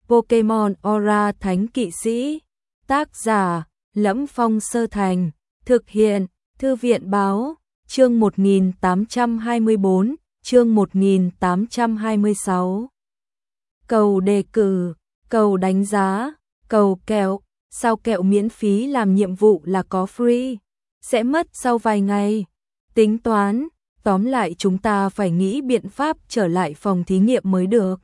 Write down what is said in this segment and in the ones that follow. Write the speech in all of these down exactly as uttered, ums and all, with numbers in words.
Pokemon Aura Thánh Kỵ Sĩ. Tác giả: Lẫm Phong Sơ Thành. Thực hiện: Thư viện báo. Chương một nghìn tám trăm hai mươi bốn, chương một nghìn tám trăm hai mươi sáu. Cầu đề cử, cầu đánh giá, cầu kẹo. Sao kẹo miễn phí làm nhiệm vụ là có free, sẽ mất sau vài ngày. Tính toán, tóm lại chúng ta phải nghĩ biện pháp trở lại phòng thí nghiệm mới được.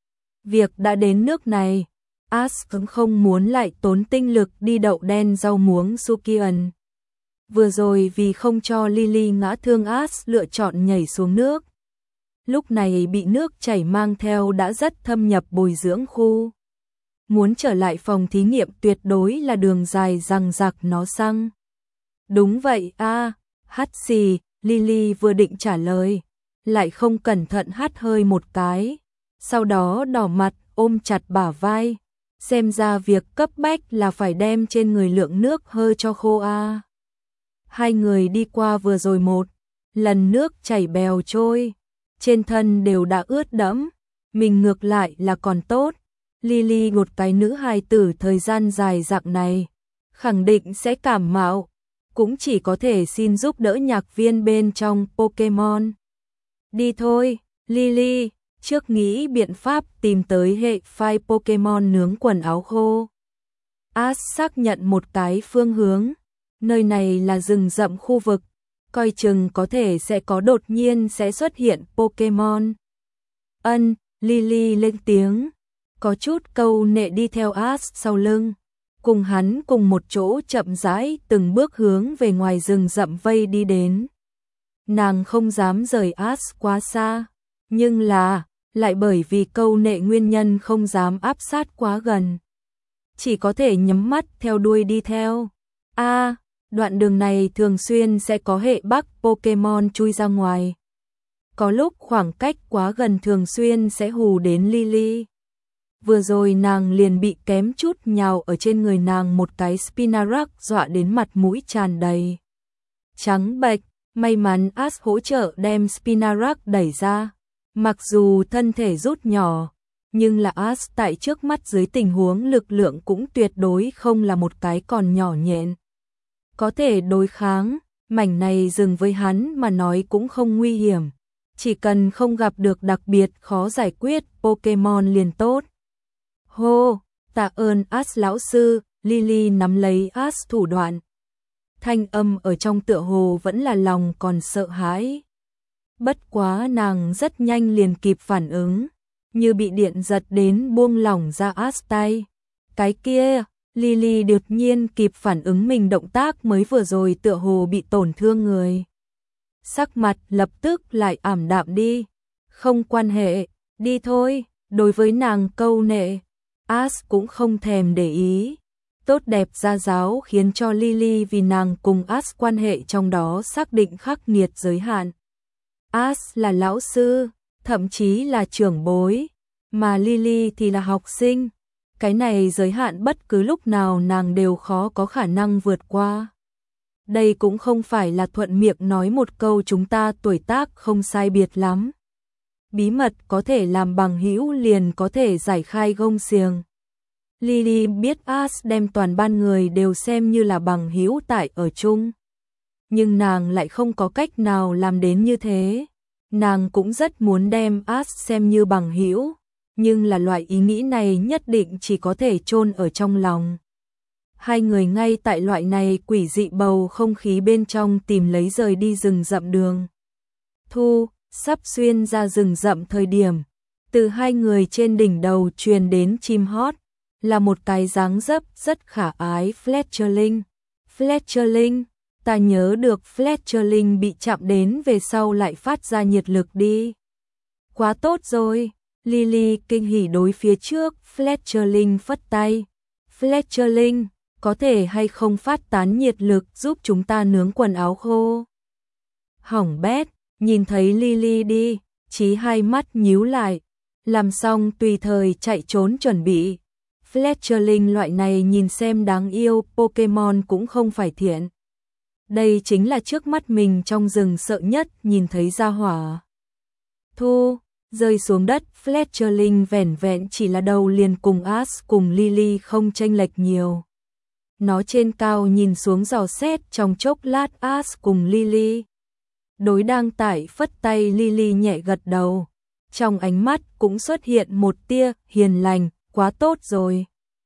Việc đã đến nước này, Ash cũng không muốn lại tốn tinh lực đi đậu đen rau muống Sukian. Vừa rồi vì không cho Lily ngã thương, Ash lựa chọn nhảy xuống nước. Lúc này bị nước chảy mang theo đã rất thâm nhập bồi dưỡng khu. Muốn trở lại phòng thí nghiệm tuyệt đối là đường dài răng rạc nó xăng. Đúng vậy a, à, hắt xì, Lily vừa định trả lời, lại không cẩn thận hắt hơi một cái, sau đó đỏ mặt ôm chặt bả vai, xem ra việc cấp bách là phải đem trên người lượng nước hơi cho khô a. À. Hai người đi qua vừa rồi một lần nước chảy bèo trôi, trên thân đều đã ướt đẫm, mình ngược lại là còn tốt. Lily một cái nữ hài tử thời gian dài dạng này, khẳng định sẽ cảm mạo, cũng chỉ có thể xin giúp đỡ nhạc viên bên trong Pokemon. Đi thôi, Lily, trước nghĩ biện pháp tìm tới hệ phái Pokemon nướng quần áo khô. Ash xác nhận một cái phương hướng, nơi này là rừng rậm khu vực, coi chừng có thể sẽ có đột nhiên sẽ xuất hiện Pokemon. Ân, Lily lên tiếng, có chút câu nệ đi theo Ash sau lưng, cùng hắn cùng một chỗ chậm rãi từng bước hướng về ngoài rừng rậm vây đi đến. Nàng không dám rời Ash quá xa, nhưng là, lại bởi vì câu nệ nguyên nhân không dám áp sát quá gần. Chỉ có thể nhắm mắt theo đuôi đi theo. A, à, đoạn đường này thường xuyên sẽ có hệ bắc Pokemon chui ra ngoài. Có lúc khoảng cách quá gần thường xuyên sẽ hù đến Lily. Vừa rồi nàng liền bị kém chút nhào ở trên người nàng một cái Spinarak dọa đến mặt mũi tràn đầy trắng bệch, may mắn Ash hỗ trợ đem Spinarak đẩy ra. Mặc dù thân thể rút nhỏ, nhưng là Ash tại trước mắt dưới tình huống lực lượng cũng tuyệt đối không là một cái còn nhỏ nhện. Có thể đối kháng, mảnh này dừng với hắn mà nói cũng không nguy hiểm, chỉ cần không gặp được đặc biệt khó giải quyết Pokemon liền tốt. Hô, tạ ơn Ash lão sư, Lily nắm lấy Ash thủ đoạn. Thanh âm ở trong tựa hồ vẫn là lòng còn sợ hãi. Bất quá nàng rất nhanh liền kịp phản ứng, như bị điện giật đến buông lỏng ra Ash tay. Cái kia, Lily đột nhiên kịp phản ứng mình động tác mới vừa rồi tựa hồ bị tổn thương người. Sắc mặt lập tức lại ảm đạm đi. Không quan hệ, đi thôi, đối với nàng câu nệ. Ash cũng không thèm để ý. Tốt đẹp gia giáo khiến cho Lily vì nàng cùng Ash quan hệ trong đó xác định khắc nghiệt giới hạn. Ash là lão sư, thậm chí là trưởng bối, mà Lily thì là học sinh. Cái này giới hạn bất cứ lúc nào nàng đều khó có khả năng vượt qua. Đây cũng không phải là thuận miệng nói một câu chúng ta tuổi tác không sai biệt lắm. Bí mật có thể làm bằng hữu liền có thể giải khai gông xiềng. Lily biết Ash đem toàn ban người đều xem như là bằng hữu tại ở chung. Nhưng nàng lại không có cách nào làm đến như thế. Nàng cũng rất muốn đem Ash xem như bằng hữu, nhưng là loại ý nghĩ này nhất định chỉ có thể chôn ở trong lòng. Hai người ngay tại loại này quỷ dị bầu không khí bên trong tìm lấy rời đi rừng rậm đường. Thu, sắp xuyên ra rừng rậm thời điểm, từ hai người trên đỉnh đầu truyền đến chim hót, là một cái dáng dấp rất khả ái Fletcherling. Fletcherling, ta nhớ được Fletcherling bị chạm đến về sau lại phát ra nhiệt lực đi. Quá tốt rồi, Lily kinh hỉ đối phía trước, Fletcherling phất tay. Fletcherling, có thể hay không phát tán nhiệt lực giúp chúng ta nướng quần áo khô? Hỏng bét, nhìn thấy Lily đi, Chí hai mắt nhíu lại, làm xong tùy thời chạy trốn chuẩn bị. Fletcherling loại này nhìn xem đáng yêu Pokemon cũng không phải thiện. Đây chính là trước mắt mình trong rừng sợ nhất nhìn thấy gia hỏa. Thu, Rơi xuống đất, Fletcherling vẻn vẹn chỉ là đầu liền cùng Ash cùng Lily không chênh lệch nhiều. Nó trên cao nhìn xuống dò xét trong chốc lát Ash cùng Lily. Đối đang tải phất tay, Lily nhẹ gật đầu. Trong ánh mắt cũng xuất hiện một tia hiền lành, quá tốt rồi.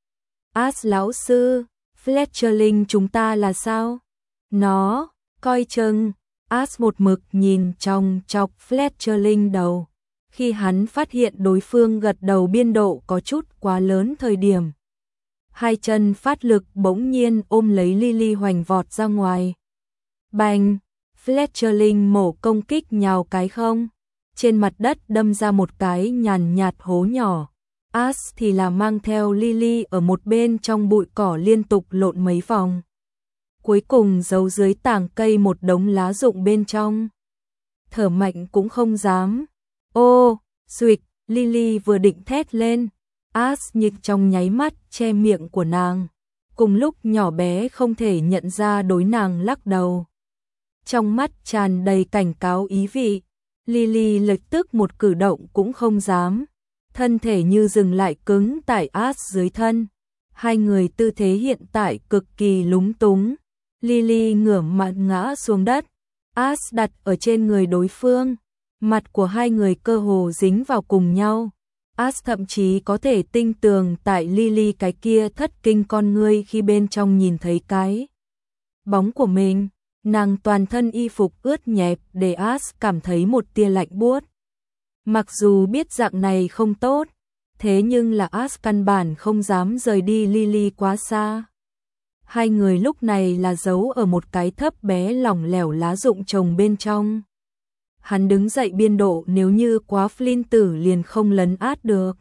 Ash lão sư, Fletcherling chúng ta là sao? Nó, coi chừng. Ash một mực nhìn trong chọc Fletcherling đầu. Khi hắn phát hiện đối phương gật đầu biên độ có chút quá lớn thời điểm. Hai chân phát lực bỗng nhiên ôm lấy Lily hoành vọt ra ngoài. Bành! Fletcherling mổ công kích nhào cái không. Trên mặt đất đâm ra một cái nhàn nhạt hố nhỏ. Ash thì là mang theo Lily ở một bên trong bụi cỏ liên tục lộn mấy vòng. Cuối cùng giấu dưới tảng cây một đống lá rụng bên trong. Thở mạnh cũng không dám. Ô, xuịch, Lily vừa định thét lên. Ash nhịp trong nháy mắt che miệng của nàng. Cùng lúc nhỏ bé không thể nhận ra đối nàng lắc đầu. Trong mắt tràn đầy cảnh cáo ý vị. Lily lập tức một cử động cũng không dám. Thân thể như dừng lại cứng tại Ash dưới thân. Hai người tư thế hiện tại cực kỳ lúng túng. Lily ngửa mặt ngã xuống đất. Ash đặt ở trên người đối phương. Mặt của hai người cơ hồ dính vào cùng nhau. Ash thậm chí có thể tinh tường tại Lily cái kia thất kinh con ngươi khi bên trong nhìn thấy cái bóng của mình. Nàng toàn thân y phục ướt nhẹp để Ash cảm thấy một tia lạnh buốt. Mặc dù biết dạng này không tốt, thế nhưng là Ash căn bản không dám rời đi Lily quá xa. Hai người lúc này là giấu ở một cái thấp bé lỏng lẻo lá rụng trồng bên trong. Hắn đứng dậy biên độ nếu như quá Flynn tử liền không lấn át được.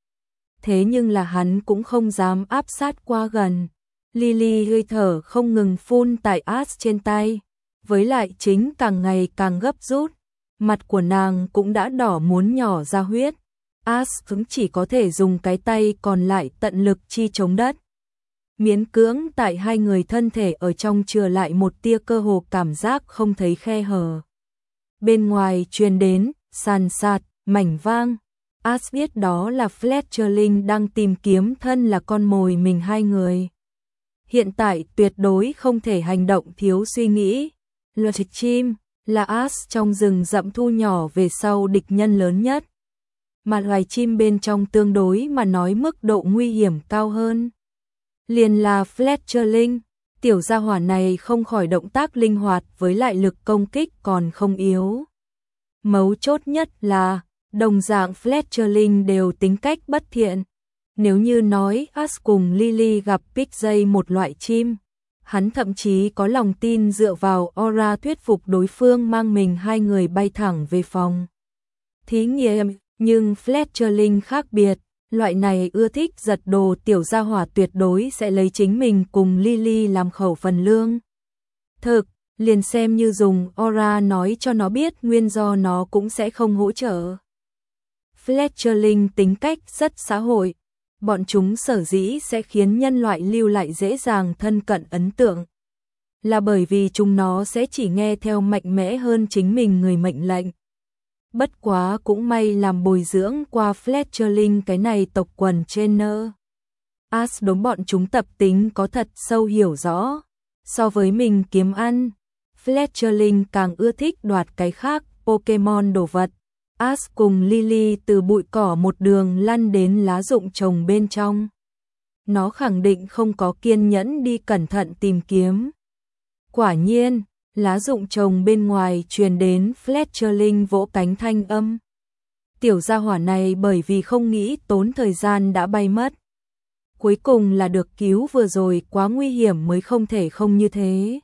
Thế nhưng là hắn cũng không dám áp sát qua gần. Lily hơi thở không ngừng phun tại Ash trên tay. Với lại chính càng ngày càng gấp rút. Mặt của nàng cũng đã đỏ muốn nhỏ ra huyết. Ash cũng chỉ có thể dùng cái tay còn lại tận lực chi chống đất. Miễn cưỡng tại hai người thân thể ở trong chừa lại một tia cơ hồ cảm giác không thấy khe hở. Bên ngoài truyền đến, sàn sạt, mảnh vang. Ash biết đó là Fletcherling đang tìm kiếm thân là con mồi mình hai người. Hiện tại tuyệt đối không thể hành động thiếu suy nghĩ. Loài chim là Ash trong rừng rậm thu nhỏ về sau địch nhân lớn nhất. Mà loài chim bên trong tương đối mà nói mức độ nguy hiểm cao hơn. Liền là Fletcherling, tiểu gia hỏa này không khỏi động tác linh hoạt với lại lực công kích còn không yếu. Mấu chốt nhất là, đồng dạng Fletcherling đều tính cách bất thiện. Nếu như nói Ash cùng Lily gặp Pixie một loại chim, hắn thậm chí có lòng tin dựa vào aura thuyết phục đối phương mang mình hai người bay thẳng về phòng thí nghiệm, nhưng Fletcherling khác biệt. Loại này ưa thích giật đồ tiểu gia hỏa tuyệt đối sẽ lấy chính mình cùng Lily làm khẩu phần lương. Thực, liền xem như dùng aura nói cho nó biết nguyên do nó cũng sẽ không hỗ trợ. Fletcherling tính cách rất xã hội. Bọn chúng sở dĩ sẽ khiến nhân loại lưu lại dễ dàng thân cận ấn tượng. Là bởi vì chúng nó sẽ chỉ nghe theo mạnh mẽ hơn chính mình người mệnh lệnh. Bất quá cũng may làm bồi dưỡng qua Fletcherling cái này tộc quần trainer. Ash đối bọn chúng tập tính có thật sâu hiểu rõ. So với mình kiếm ăn, Fletcherling càng ưa thích đoạt cái khác Pokemon đồ vật. Ash cùng Lily từ bụi cỏ một đường lăn đến lá rụng trồng bên trong. Nó khẳng định không có kiên nhẫn đi cẩn thận tìm kiếm. Quả nhiên, lá rụng trồng bên ngoài truyền đến Fletcherling vỗ cánh thanh âm. Tiểu gia hỏa này bởi vì không nghĩ tốn thời gian đã bay mất. Cuối cùng là được cứu vừa rồi quá nguy hiểm mới không thể không như thế.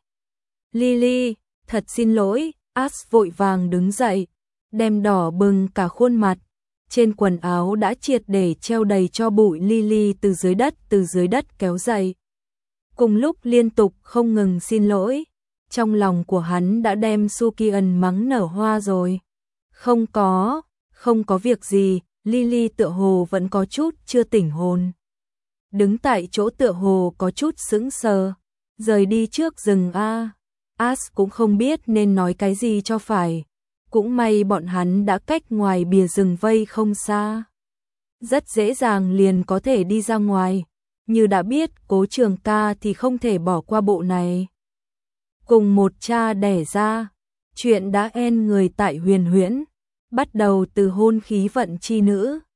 Lily, thật xin lỗi, Ash vội vàng đứng dậy, đem đỏ bừng cả khuôn mặt. Trên quần áo đã triệt để treo đầy cho bụi Lily từ dưới đất từ dưới đất kéo dậy. Cùng lúc liên tục không ngừng xin lỗi. Trong lòng của hắn đã đem Sukian mắng nở hoa rồi. Không có, không có việc gì, Lily tựa hồ vẫn có chút chưa tỉnh hồn. Đứng tại chỗ tựa hồ có chút sững sờ. Rời đi trước rừng a. Ash cũng không biết nên nói cái gì cho phải. Cũng may bọn hắn đã cách ngoài bìa rừng vây không xa. Rất dễ dàng liền có thể đi ra ngoài. Như đã biết Cố Trường Ca thì không thể bỏ qua bộ này. Cùng một cha đẻ ra, chuyện đã en người tại Huyền Huyễn, bắt đầu từ hôn khí vận chi nữ,